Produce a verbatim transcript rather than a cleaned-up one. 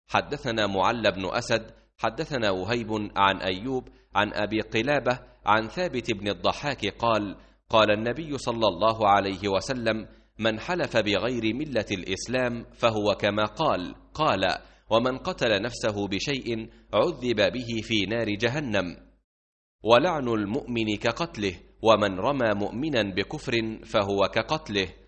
حدثنا معل بن أسد حدثنا وهيب عن أيوب عن أبي قلابة عن ثابت بن الضحاك قال قال النبي صلى الله عليه وسلم: من حلف بغير ملة الإسلام فهو كما قال. قال: ومن قتل نفسه بشيء عذب به في نار جهنم. ولعن المؤمن كقتله، ومن رمى مؤمنا بكفر فهو كقتله.